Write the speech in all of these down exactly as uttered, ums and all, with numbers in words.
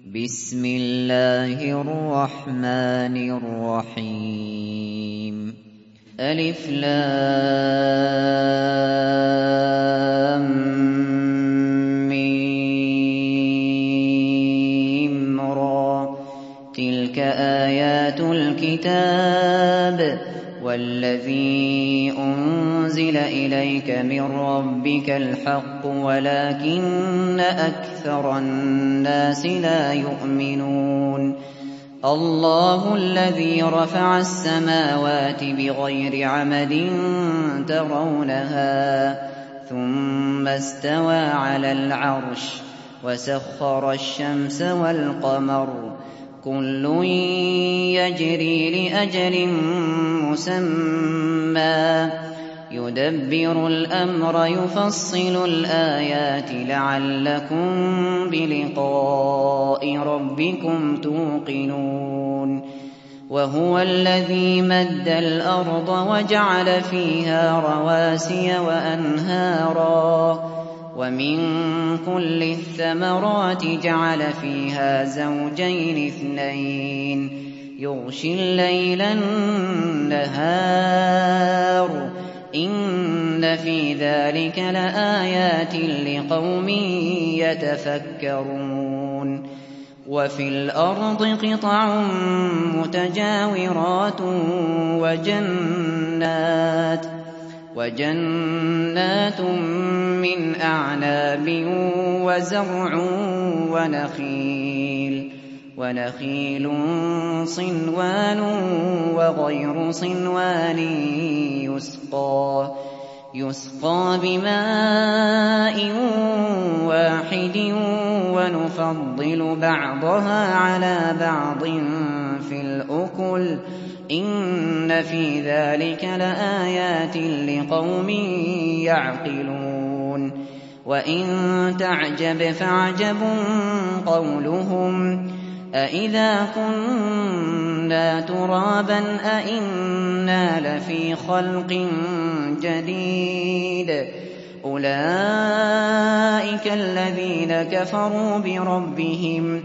بسم الله الرحمن الرحيم ألف لام ميم را تلك آيات الكتاب والذي أنزل إليك من ربك الحق ولكن أكثر الناس لا يؤمنون الله الذي رفع السماوات بغير عمد ترونها ثم استوى على العرش وسخر الشمس والقمر كل يجري لأجل مسمى يدبر الأمر يفصل الآيات لعلكم بلقاء ربكم توقنون وهو الذي مد الأرض وجعل فيها رواسي وأنهارا ومن كل الثمرات جعل فيها زوجين اثنين يغشي الليل النهار إن في ذلك لآيات لقوم يتفكرون وفي الأرض قطع متجاورات وجنات وجنات من أعناب وزرع ونخيل ونخيل صنوان وغير صنوان يسقى يسقى بماء واحد ونفضل بعضها على بعض في الأكل إن في ذلك لآيات لقوم يعقلون وإن تعجب فعجب قولهم أإذا كنا ترابا أإنا لفي خلق جديد أولئك الذين كفروا بربهم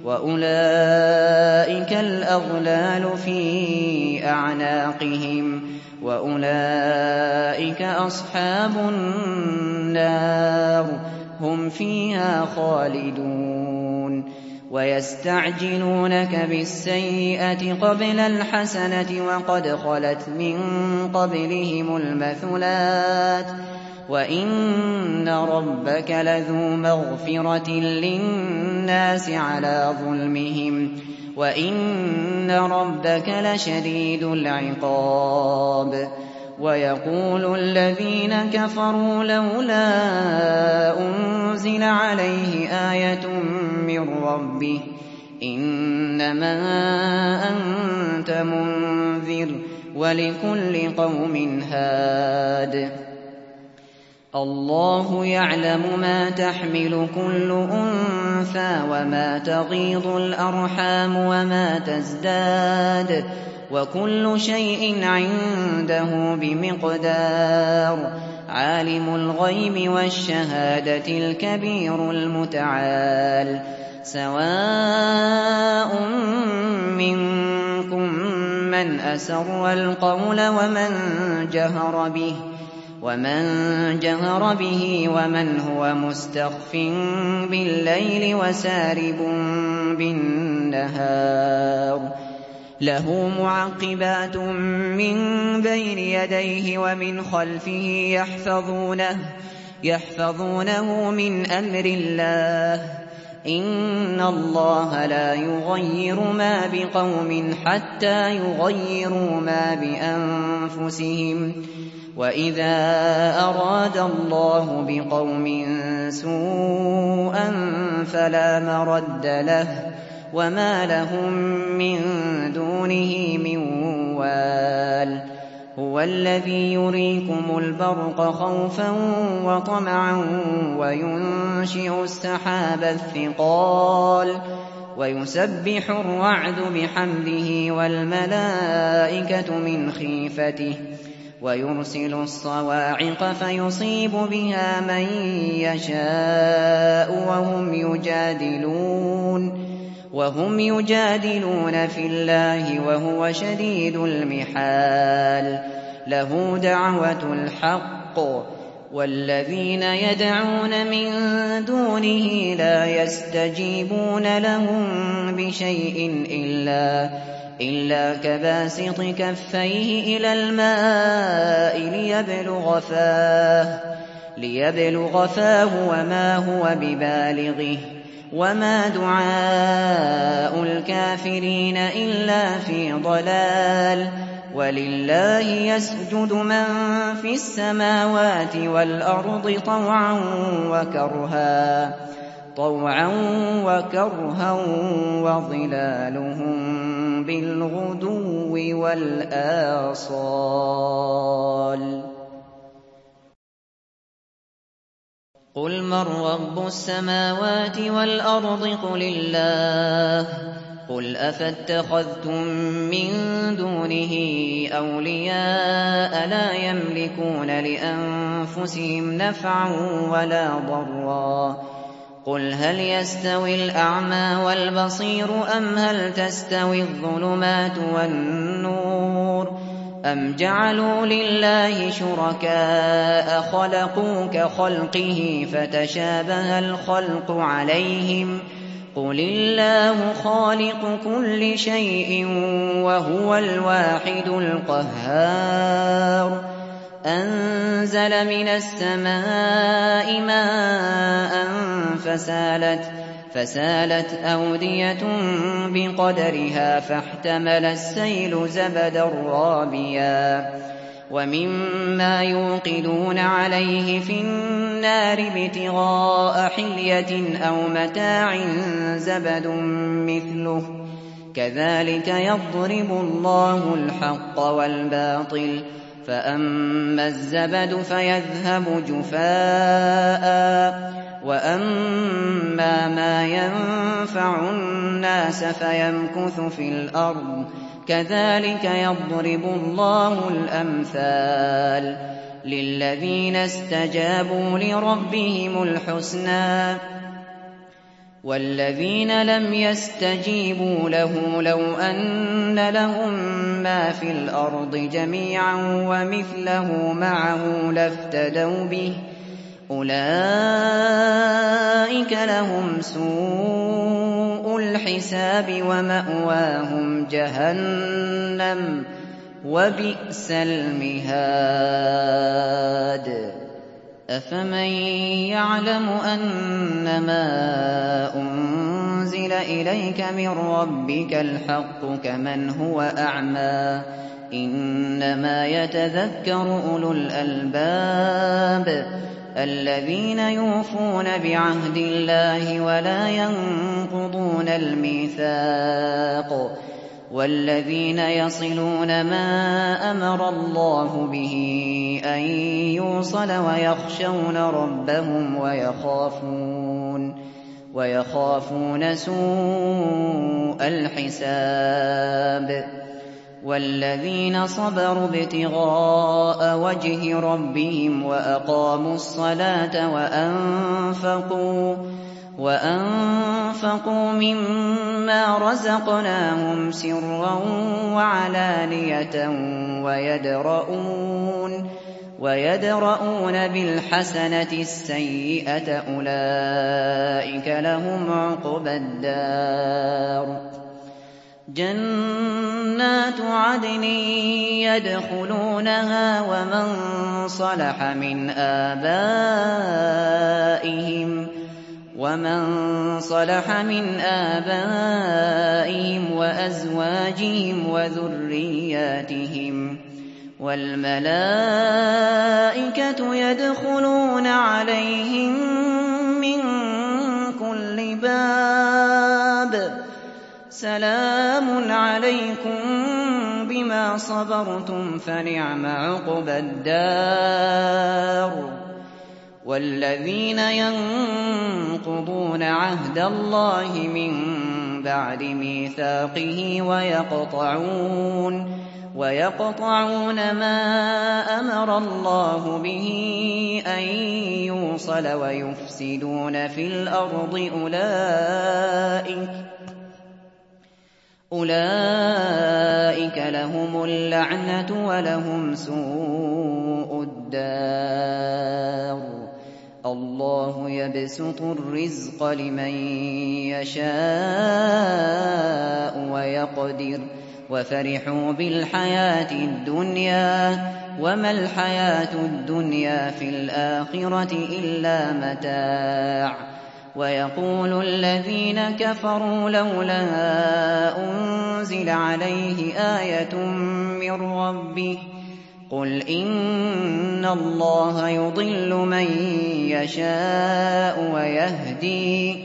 وأولئك الأغلال في أعناقهم وأولئك أصحاب النار هم فيها خالدون ويستعجلونك بالسيئة قبل الحسنة وقد خلت من قبلهم المثلات وإن ربك لذو مغفرة للناس على ظلمهم وإن ربك لشديد العقاب ويقول الذين كفروا لولا أنزل عليه آية من ربه إنما أنت منذر ولكل قوم هاد الله يعلم ما تحمل كل أنثى وما تغيض الأرحام وما تزداد وكل شيء عنده بمقدار عالم الغيب والشهادة الكبير المتعال سواء منكم من أسر القول ومن جهر به ومن جهر به ومن هو مستخف بالليل وسارب بالنهار له معقبات من بين يديه ومن خلفه يحفظونه يحفظونه من أمر الله إن الله لا يغير ما بقوم حتى يغيروا ما بأنفسهم وإذا أراد الله بقوم سوءا فلا مرد له وما لهم من دونه من وال هو الذي يريكم البرق خوفا وطمعا وينشئ السحاب الثقال ويسبح الرعد بحمده والملائكة من خيفته ويرسل الصواعق فيصيب بها من يشاء وهم يجادلون وهم يجادلون في الله وهو شديد المحال له دعوة الحق والذين يدعون من دونه لا يستجيبون لهم بشيء إلا إلا كباسط كفيه إلى الماء ليبلغ فاه ليبلغ فاه وما هو ببالغه وما دعاء الكافرين إلا في ضلال ولله يسجد من في السماوات والأرض طوعا وكرها طوعا وكرها وظلالهم بالغدو والآصال قل من رب السماوات والأرض قل الله قل أفاتخذتم من دونه أولياء لا يملكون لأنفسهم نفعا ولا ضرا قل هل يستوي الأعمى والبصير أم هل تستوي الظلمات والنور أم جعلوا لله شركاء خلقوا كخلقه فتشابه الخلق عليهم قل الله خالق كل شيء وهو الواحد القهار أنزل من السماء ماء فسالت فسالت أودية بقدرها فاحتمل السيل زبدا رابيا ومما يوقدون عليه في النار ابتغاء حلية أو متاع زبد مثله كذلك يضرب الله الحق والباطل فأما الزبد فيذهب جفاء وأما ما ينفع الناس فيمكث في الأرض كذلك يضرب الله الأمثال للذين استجابوا لربهم الحسنى والذين لم يستجيبوا له لو أن لهم ما في الأرض جميعا ومثله معه لافتدوا به أولئك لهم سوء الحساب ومأواهم جهنم وبئس المهاد أفمن يعلم أنما أنزل إليك من ربك الحق كمن هو أعمى إنما يتذكر أولو الألباب الذين يوفون بعهد الله ولا ينقضون الميثاق والذين يصلون ما أمر الله به أن يوصل ويخشون ربهم ويخافون ويخافون سوء الحساب والذين صبروا ابتغاء وجه ربهم وأقاموا الصلاة وأنفقوا وأنفقوا مما رزقناهم سرا وعلانية ويدرؤون ويدرؤون بالحسنة السيئة أولئك لهم عقبى الدار جنات عدن يدخلونها ومن صلح من آبائهم ومن صلح من آبائهم وأزواجهم وذرياتهم والملائكة يدخلون عليهم من كل باب سلام عليكم بما صبرتم فنعم عقبى الدار والذين ينقضون عهد الله من بعد ميثاقه ويقطعون ويقطعون ما أمر الله به أن يوصل ويفسدون في الأرض أولئك أولئك لهم اللعنة ولهم سوء الدار الله يبسط الرزق لمن يشاء ويقدر وفرحوا بالحياة الدنيا وما الحياة الدنيا في الآخرة إلا متاع ويقول الذين كفروا لولا أنزل عليه آية من ربه قل إن الله يضل من يشاء ويهدي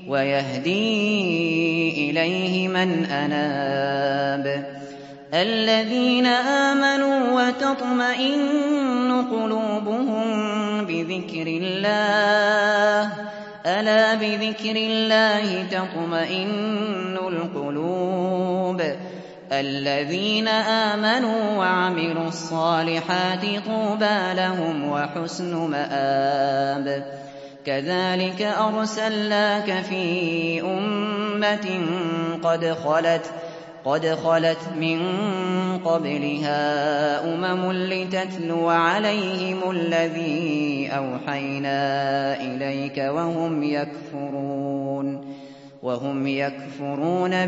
ويهدي إليه من أناب الذين آمنوا وتطمئن قلوبهم بذكر الله ألا بذكر الله تطمئن القلوب الذين آمنوا وعملوا الصالحات طوبى لهم وحسن مآب كذلك أرسلناك في أمة قد خلت قد خلت من قبلها أمم لتتلو عليهم الذي أوحينا إليك وهم يكفرون وهم يكفرون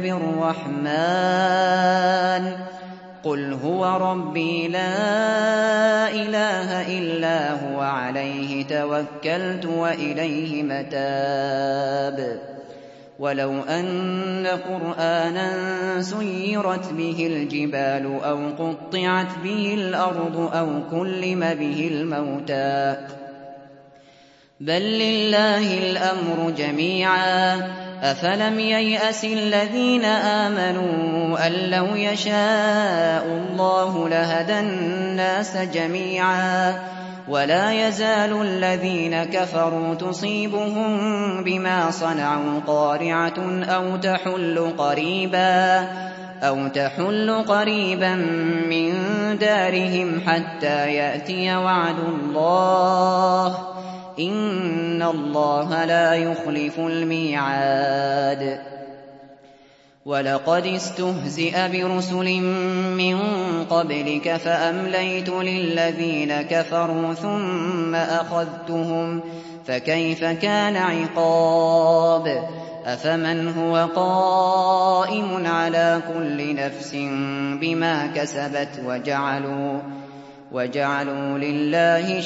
بالرحمن قل هو ربي لا إله إلا هو عليه توكلت وإليه متاب ولو أن قرآنا سيرت به الجبال أو قطعت به الأرض أو كلم به الموتى بل لله الأمر جميعا أفلم ييأس الذين آمنوا أن لو يشاء الله لهدى الناس جميعا ولا يزال الذين كفروا تصيبهم بما صنعوا قارعة أو تحل قريبا أو تحل قريبا من دارهم حتى يأتي وعد الله إن الله لا يخلف الميعاد ولقد استهزئ برسل من قبلك فأمليت للذين كفروا ثم أخذتهم فكيف كان عقاب أفمن هو قائم على كل نفس بما كسبت وجعلوا وجعلوا لله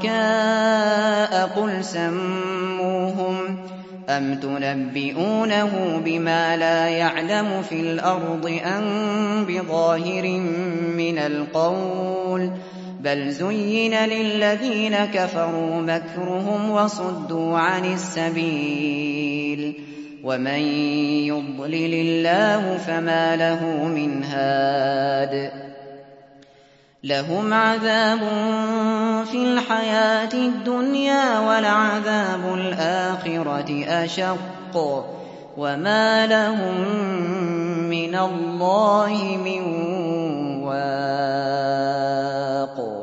شركاء قل سموهم أم تنبئونه بما لا يعلم في الأرض أم بظاهر من القول بل زين للذين كفروا مكرهم وصدوا عن السبيل ومن يضلل الله فما له من هاد لهم عذاب في الحياة الدنيا ولعذاب الآخرة أشق وما لهم من الله من واق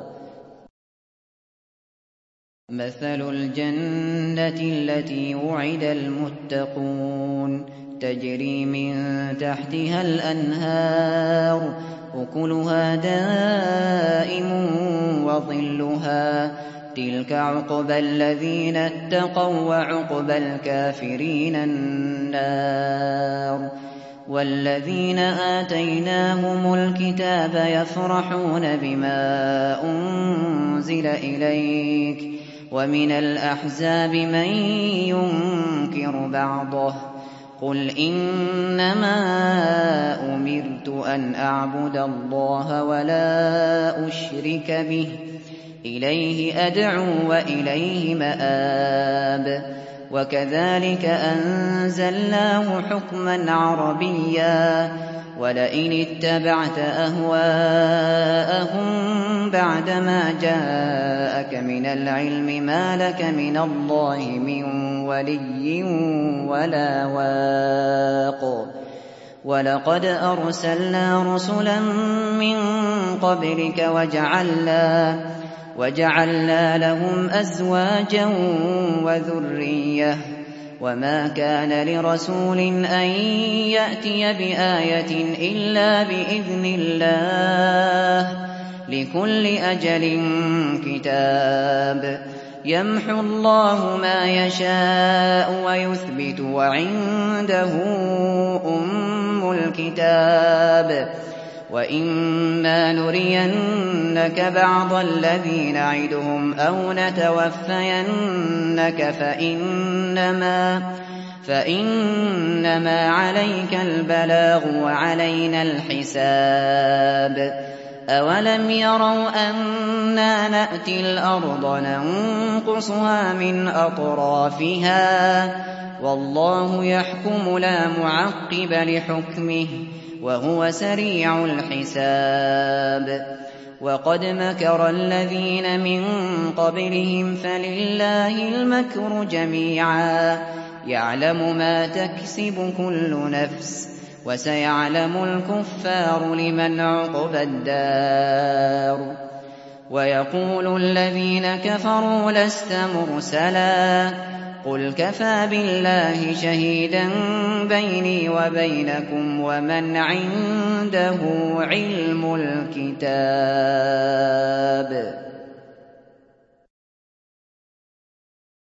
مثل الجنة التي وعد المتقون تجري من تحتها الأنهار أكلها دائم وظلها تلك عقبى الذين اتقوا وعقبى الكافرين النار والذين آتيناهم الكتاب يفرحون بما أنزل إليك ومن الأحزاب من ينكر بعضه قل إنما أمرت أن أعبد الله ولا أشرك به إليه أدعو وإليه مآب وكذلك أنزلناه حكما عربيا ولئن اتبعت أهواءهم بعدما جاءك من العلم ما لك من الله من ولي ولا واق وَلَقَدْ أَرْسَلْنَا رُسُلًا مِّن قَبْلِكَ وَجَعَلْنَا وَجَعَلْنَا لَهُمْ أَزْوَاجًا وَذُرِّيَّةً ۚ وَمَا كَانَ لِرَسُولٍ أَن يَأْتِيَ بِآيَةٍ إِلَّا بِإِذْنِ اللَّهِ ۗ لِكُلِّ أَجَلٍ كِتَابٌ. يَمْحُو اللَّهُ مَا يَشَاءُ وَيُثْبِتُ ۖ وَعِندَهُ أُمُّ الْكِتَابِ. وَإِمَّا نُرِيَنَّكَ بَعْضَ الَّذِي نَعِدُهُمْ أَوْ نَتَوَفَّيَنَّكَ فَإِنَّمَا فَإِنَّمَا عَلَيْكَ الْبَلَاغُ وَعَلَيْنَا الْحِسَابُ. أَوَلَمْ يَرَوْا أَنَّا نَأْتِي الْأَرْضَ نَنقُصُهَا مِنْ أَطْرَافِهَا ۚ وَاللَّهُ يَحْكُمُ لَا مُعَقِّبَ لِحُكْمِهِ ۚ وَهُوَ سَرِيعُ الْحِسَابِ. وَقَدْ مَكَرَ الَّذِينَ مِن قَبْلِهِمْ فَلِلَّهِ الْمَكْرُ جَمِيعًا ۖ يَعْلَمُ مَا تَكْسِبُ كُلُّ نَفْسٍ ۗ وَسَيَعْلَمُ الْكُفَّارُ لِمَنْ عُقْبَى الدَّارِ. وَيَقُولُ الَّذِينَ كَفَرُوا لَسْتَ مُرْسَلًا ۚ قُلْ كَفَىٰ بِاللَّهِ شَهِيدًا بَيْنِي وَبَيْنَكُمْ وَمَنْ عِندَهُ عِلْمُ الْكِتَابِ.